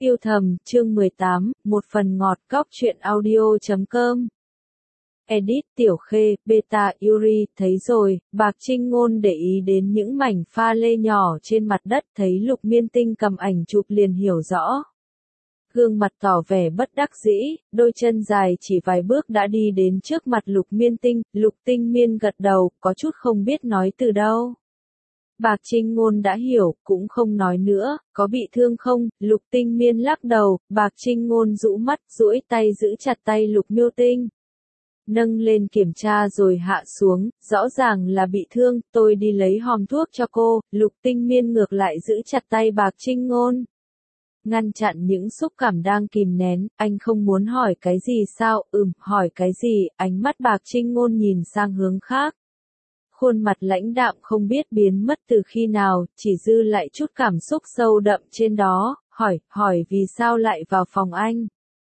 Yêu thầm, chương 18, một phần ngọt cóc truyện audio.com. Edit Tiểu Khê, Beta Yuri, thấy rồi, Bạc Trinh Ngôn để ý đến những mảnh pha lê nhỏ trên mặt đất, thấy Lục Miên Tinh cầm ảnh chụp liền hiểu rõ. Gương mặt tỏ vẻ bất đắc dĩ, đôi chân dài chỉ vài bước đã đi đến trước mặt Lục Miên Tinh, Lục Tinh Miên gật đầu, có chút không biết nói từ đâu. Bạc Trinh Ngôn đã hiểu, cũng không nói nữa, có bị thương không, Lục Tinh Miên lắc đầu, Bạc Trinh Ngôn rũ mắt, duỗi tay giữ chặt tay Lục Miêu Tinh. Nâng lên kiểm tra rồi hạ xuống, rõ ràng là bị thương, tôi đi lấy hòm thuốc cho cô, Lục Tinh Miên ngược lại giữ chặt tay Bạc Trinh Ngôn. Ngăn chặn những xúc cảm đang kìm nén, anh không muốn hỏi cái gì sao, hỏi cái gì, ánh mắt Bạc Trinh Ngôn nhìn sang hướng khác. Khuôn mặt lãnh đạm không biết biến mất từ khi nào, chỉ dư lại chút cảm xúc sâu đậm trên đó, hỏi vì sao lại vào phòng anh?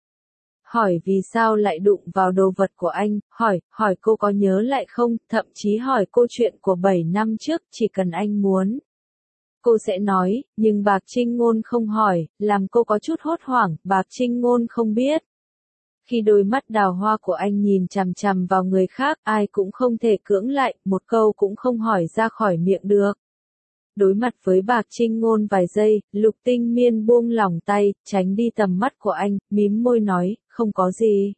Hỏi vì sao lại đụng vào đồ vật của anh, hỏi cô có nhớ lại không, thậm chí hỏi cô chuyện của 7 năm trước, chỉ cần anh muốn. Cô sẽ nói, nhưng Bạc Trinh Ngôn không hỏi, làm cô có chút hốt hoảng, Bạc Trinh Ngôn không biết. Khi đôi mắt đào hoa của anh nhìn chằm chằm vào người khác, ai cũng không thể cưỡng lại, một câu cũng không hỏi ra khỏi miệng được. Đối mặt với Bạc Trinh Ngôn vài giây, Lục Tinh Miên buông lỏng tay, tránh đi tầm mắt của anh, mím môi nói, không có gì.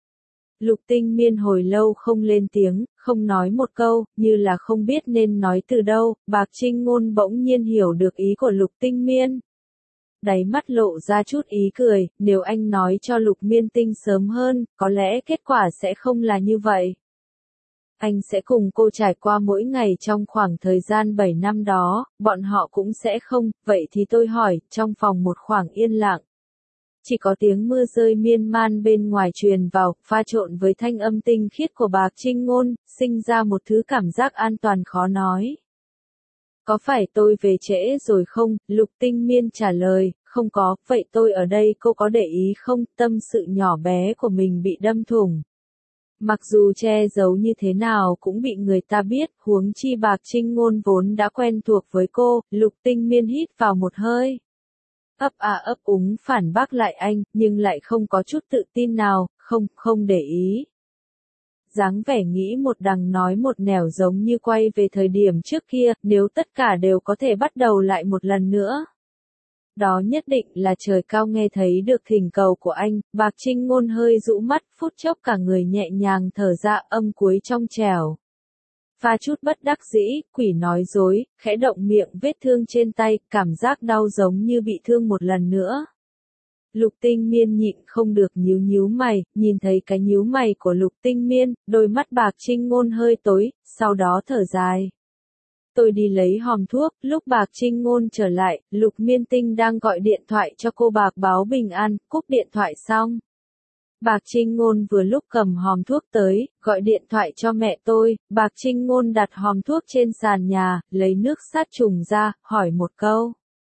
Lục Tinh Miên hồi lâu không lên tiếng, không nói một câu, như là không biết nên nói từ đâu, Bạc Trinh Ngôn bỗng nhiên hiểu được ý của Lục Tinh Miên. Đáy mắt lộ ra chút ý cười, nếu anh nói cho Lục Miên Tinh sớm hơn, có lẽ kết quả sẽ không là như vậy. Anh sẽ cùng cô trải qua mỗi ngày trong khoảng thời gian 7 năm đó, bọn họ cũng sẽ không, vậy thì tôi hỏi, trong phòng một khoảng yên lặng. Chỉ có tiếng mưa rơi miên man bên ngoài truyền vào, pha trộn với thanh âm tinh khiết của Bạc Trinh Ngôn, sinh ra một thứ cảm giác an toàn khó nói. Có phải tôi về trễ rồi không? Lục Tinh Miên trả lời, không có, vậy tôi ở đây cô có để ý không? Tâm sự nhỏ bé của mình bị đâm thủng. Mặc dù che giấu như thế nào cũng bị người ta biết, huống chi Bạc Trinh Ngôn vốn đã quen thuộc với cô, Lục Tinh Miên hít vào một hơi. Ấp úng phản bác lại anh, nhưng lại không có chút tự tin nào, không để ý. Dáng vẻ nghĩ một đằng nói một nẻo giống như quay về thời điểm trước kia, nếu tất cả đều có thể bắt đầu lại một lần nữa. Đó nhất định là trời cao nghe thấy được thỉnh cầu của anh, Bạc Trinh Ngôn hơi rũ mắt, phút chốc cả người nhẹ nhàng thở ra âm cuối trong trẻo. Pha chút bất đắc dĩ, quỷ nói dối, khẽ động miệng vết thương trên tay, cảm giác đau giống như bị thương một lần nữa. Lục Tinh Miên nhịn không được nhíu mày, nhìn thấy cái nhíu mày của Lục Tinh Miên, đôi mắt Bạc Trinh Ngôn hơi tối, sau đó thở dài. Tôi đi lấy hòm thuốc, lúc Bạc Trinh Ngôn trở lại, Lục Miên Tinh đang gọi điện thoại cho cô Bạc báo bình an, cúp điện thoại xong. Bạc Trinh Ngôn vừa lúc cầm hòm thuốc tới, gọi điện thoại cho mẹ tôi, Bạc Trinh Ngôn đặt hòm thuốc trên sàn nhà, lấy nước sát trùng ra, hỏi một câu.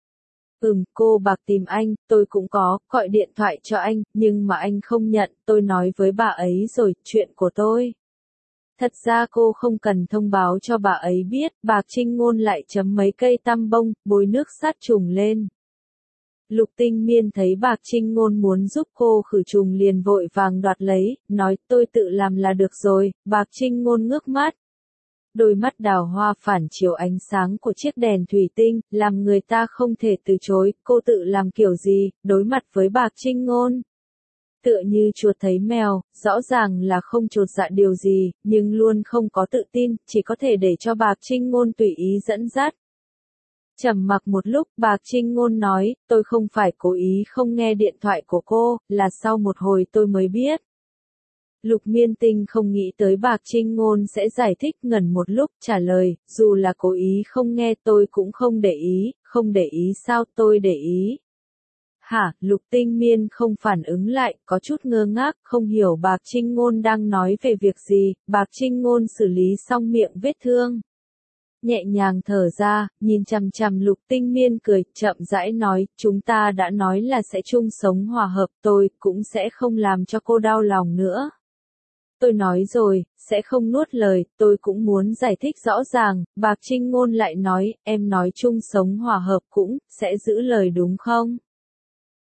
Cô Bạc tìm anh, tôi cũng có, gọi điện thoại cho anh, nhưng mà anh không nhận, tôi nói với bà ấy rồi, chuyện của tôi. Thật ra cô không cần thông báo cho bà ấy biết, Bạc Trinh Ngôn lại chấm mấy cây tăm bông, bôi nước sát trùng lên. Lục Tinh Miên thấy Bạc Trinh Ngôn muốn giúp cô khử trùng liền vội vàng đoạt lấy, nói tôi tự làm là được rồi, Bạc Trinh Ngôn ngước mắt. Đôi mắt đào hoa phản chiếu ánh sáng của chiếc đèn thủy tinh, làm người ta không thể từ chối, cô tự làm kiểu gì, đối mặt với Bạc Trinh Ngôn. Tựa như chuột thấy mèo, rõ ràng là không chột dạ điều gì, nhưng luôn không có tự tin, chỉ có thể để cho Bạc Trinh Ngôn tùy ý dẫn dắt. Trầm mặc một lúc, Bạc Trinh Ngôn nói, tôi không phải cố ý không nghe điện thoại của cô, là sau một hồi tôi mới biết. Lục Miên Tinh không nghĩ tới Bạc Trinh Ngôn sẽ giải thích, ngẩn một lúc, trả lời, dù là cố ý không nghe tôi cũng không để ý sao tôi để ý. Hả, Lục Tinh Miên không phản ứng lại, có chút ngơ ngác, không hiểu Bạc Trinh Ngôn đang nói về việc gì, Bạc Trinh Ngôn xử lý xong miệng vết thương. Nhẹ nhàng thở ra, nhìn chằm chằm Lục Tinh Miên cười, chậm rãi nói, chúng ta đã nói là sẽ chung sống hòa hợp, tôi cũng sẽ không làm cho cô đau lòng nữa. Tôi nói rồi, sẽ không nuốt lời, tôi cũng muốn giải thích rõ ràng, Bạc Trinh Ngôn lại nói, em nói chung sống hòa hợp cũng, sẽ giữ lời đúng không?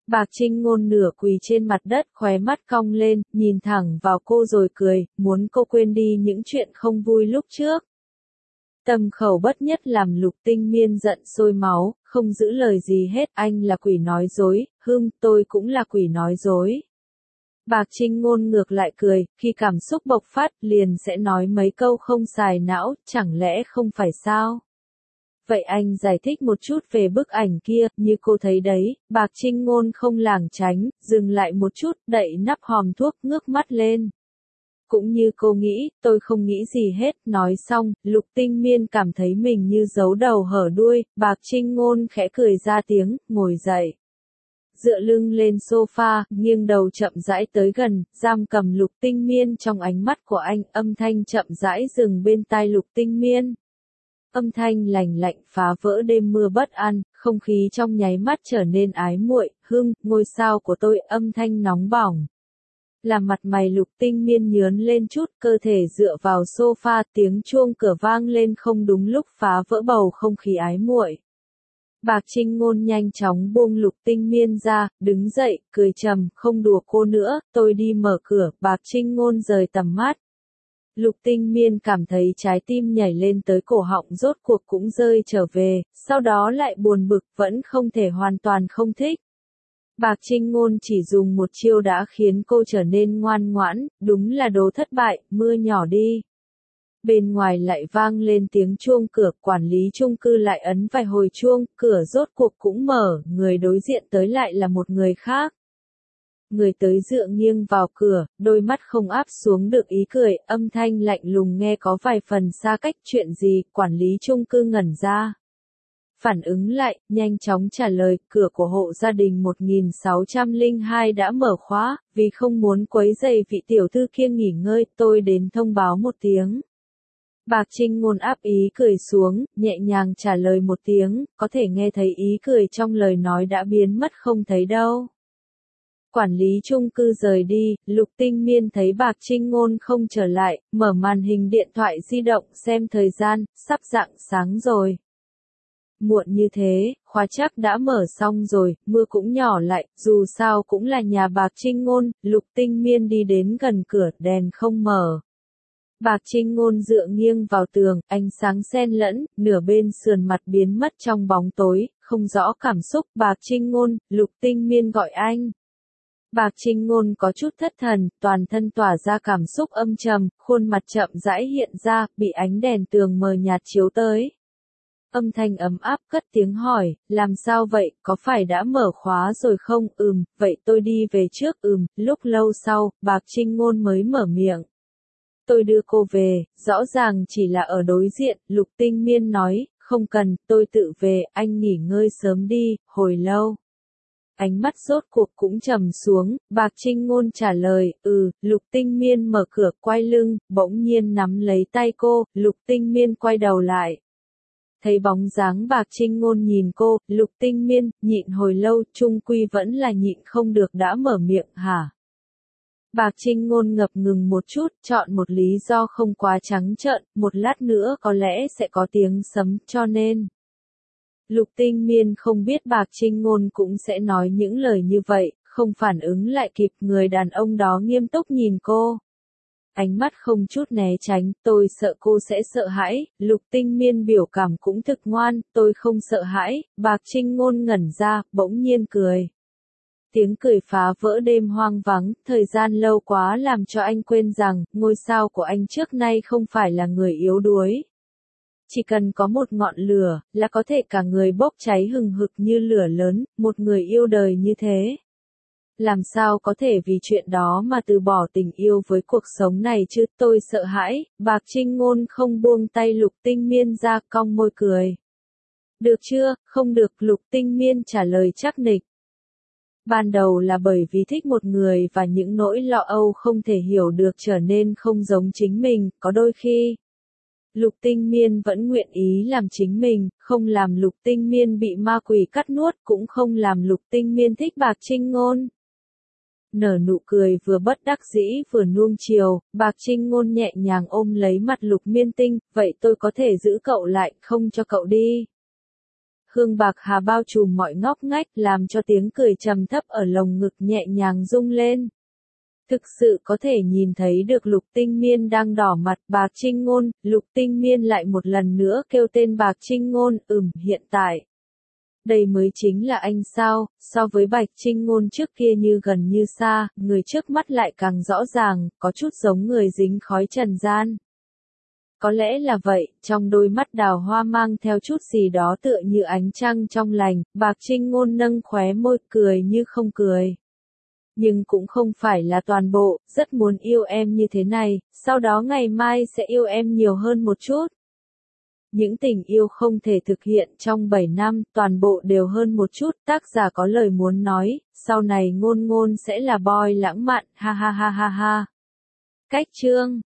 Bạc Trinh Ngôn nửa quỳ trên mặt đất, khóe mắt cong lên, nhìn thẳng vào cô rồi cười, muốn cô quên đi những chuyện không vui lúc trước. Tâm khẩu bất nhất làm Lục Tinh Miên giận sôi máu, không giữ lời gì hết, anh là quỷ nói dối, tôi cũng là quỷ nói dối. Bạc Trinh Ngôn ngược lại cười, khi cảm xúc bộc phát liền sẽ nói mấy câu không xài não, chẳng lẽ không phải sao? Vậy anh giải thích một chút về bức ảnh kia, như cô thấy đấy, Bạc Trinh Ngôn không lảng tránh, dừng lại một chút, đậy nắp hòm thuốc, ngước mắt lên. Cũng như cô nghĩ, tôi không nghĩ gì hết, nói xong, Lục Tinh Miên cảm thấy mình như giấu đầu hở đuôi, Bạc Trinh Ngôn khẽ cười ra tiếng, ngồi dậy. Dựa lưng lên sofa, nghiêng đầu chậm rãi tới gần, giam cầm Lục Tinh Miên trong ánh mắt của anh, âm thanh chậm rãi dừng bên tai Lục Tinh Miên. Âm thanh lành lạnh phá vỡ đêm mưa bất an, không khí trong nháy mắt trở nên ái muội, ngôi sao của tôi, âm thanh nóng bỏng. Làm mặt mày Lục Tinh Miên nhớn lên chút, cơ thể dựa vào sofa, tiếng chuông cửa vang lên không đúng lúc phá vỡ bầu không khí ái muội. Bạc Trinh Ngôn nhanh chóng buông Lục Tinh Miên ra, đứng dậy, cười trầm, không đùa cô nữa, tôi đi mở cửa, Bạc Trinh Ngôn rời tầm mắt. Lục Tinh Miên cảm thấy trái tim nhảy lên tới cổ họng rốt cuộc cũng rơi trở về, sau đó lại buồn bực, vẫn không thể hoàn toàn không thích. Bạc Trinh Ngôn chỉ dùng một chiêu đã khiến cô trở nên ngoan ngoãn, đúng là đồ thất bại, mưa nhỏ đi. Bên ngoài lại vang lên tiếng chuông cửa, quản lý chung cư lại ấn vài hồi chuông, cửa rốt cuộc cũng mở, người đối diện tới lại là một người khác. Người tới dựa nghiêng vào cửa, đôi mắt không áp xuống được ý cười, âm thanh lạnh lùng nghe có vài phần xa cách, chuyện gì, quản lý chung cư ngẩn ra. Phản ứng lại, nhanh chóng trả lời, cửa của hộ gia đình 1602 đã mở khóa, vì không muốn quấy rầy vị tiểu thư kia nghỉ ngơi, tôi đến thông báo một tiếng. Bạc Trinh Ngôn áp ý cười xuống, nhẹ nhàng trả lời một tiếng, có thể nghe thấy ý cười trong lời nói đã biến mất không thấy đâu. Quản lý chung cư rời đi, Lục Tinh Miên thấy Bạc Trinh Ngôn không trở lại, mở màn hình điện thoại di động xem thời gian, sắp rạng sáng rồi. Muộn như thế, khóa chắc đã mở xong rồi, mưa cũng nhỏ lại, dù sao cũng là nhà Bạc Trinh Ngôn, Lục Tinh Miên đi đến gần cửa, đèn không mở. Bạc Trinh Ngôn dựa nghiêng vào tường, ánh sáng xen lẫn, nửa bên sườn mặt biến mất trong bóng tối, không rõ cảm xúc, Bạc Trinh Ngôn, Lục Tinh Miên gọi anh. Bạc Trinh Ngôn có chút thất thần, toàn thân tỏa ra cảm xúc âm trầm, khuôn mặt chậm rãi hiện ra, bị ánh đèn tường mờ nhạt chiếu tới. Âm thanh ấm áp cất tiếng hỏi, làm sao vậy, có phải đã mở khóa rồi không, vậy tôi đi về trước, lúc lâu sau, Bạc Trinh Ngôn mới mở miệng. Tôi đưa cô về, rõ ràng chỉ là ở đối diện, Lục Tinh Miên nói, không cần, tôi tự về, anh nghỉ ngơi sớm đi, hồi lâu. Ánh mắt rốt cuộc cũng trầm xuống, Bạc Trinh Ngôn trả lời, Lục Tinh Miên mở cửa quay lưng, bỗng nhiên nắm lấy tay cô, Lục Tinh Miên quay đầu lại. Thấy bóng dáng Bạc Trinh Ngôn nhìn cô, Lục Tinh Miên, nhịn hồi lâu, chung quy vẫn là nhịn không được đã mở miệng, hả? Bạc Trinh Ngôn ngập ngừng một chút, chọn một lý do không quá trắng trợn, một lát nữa có lẽ sẽ có tiếng sấm, cho nên. Lục Tinh Miên không biết Bạc Trinh Ngôn cũng sẽ nói những lời như vậy, không phản ứng lại kịp, người đàn ông đó nghiêm túc nhìn cô. Ánh mắt không chút né tránh, tôi sợ cô sẽ sợ hãi, Lục Tinh Miên biểu cảm cũng thực ngoan, tôi không sợ hãi, Bạc Trinh Ngôn ngẩn ra, bỗng nhiên cười. Tiếng cười phá vỡ đêm hoang vắng, thời gian lâu quá làm cho anh quên rằng, ngôi sao của anh trước nay không phải là người yếu đuối. Chỉ cần có một ngọn lửa, là có thể cả người bốc cháy hừng hực như lửa lớn, một người yêu đời như thế. Làm sao có thể vì chuyện đó mà từ bỏ tình yêu với cuộc sống này chứ, tôi sợ hãi, Bạc Trinh Ngôn không buông tay Lục Tinh Miên ra, cong môi cười. Được chưa, không được, Lục Tinh Miên trả lời chắc nịch. Ban đầu là bởi vì thích một người và những nỗi lo âu không thể hiểu được trở nên không giống chính mình, có đôi khi. Lục Tinh Miên vẫn nguyện ý làm chính mình, không làm Lục Tinh Miên bị ma quỷ cắt nuốt, cũng không làm Lục Tinh Miên thích Bạc Trinh Ngôn. Nở nụ cười vừa bất đắc dĩ vừa nuông chiều, Bạc Trinh Ngôn nhẹ nhàng ôm lấy mặt Lục Miên Tinh, vậy tôi có thể giữ cậu lại, không cho cậu đi. hương bạc hà bao trùm mọi ngóc ngách làm cho tiếng cười trầm thấp ở lồng ngực nhẹ nhàng rung lên. Thực sự có thể nhìn thấy được Lục Tinh Miên đang đỏ mặt. Bạc Trinh Ngôn, Lục Tinh Miên lại một lần nữa kêu tên Bạc Trinh Ngôn, hiện tại. Đây mới chính là anh sao, so với Bạch Trinh Ngôn trước kia như gần như xa, người trước mắt lại càng rõ ràng, có chút giống người dính khói trần gian. Có lẽ là vậy, trong đôi mắt đào hoa mang theo chút gì đó tựa như ánh trăng trong lành, Bạc Trinh Ngôn nâng khóe môi cười như không cười. Nhưng cũng không phải là toàn bộ, rất muốn yêu em như thế này, sau đó ngày mai sẽ yêu em nhiều hơn một chút. Những tình yêu không thể thực hiện trong 7 năm, toàn bộ đều hơn một chút, tác giả có lời muốn nói, sau này Ngôn Ngôn sẽ là boy lãng mạn, ha ha ha ha ha. Cách chương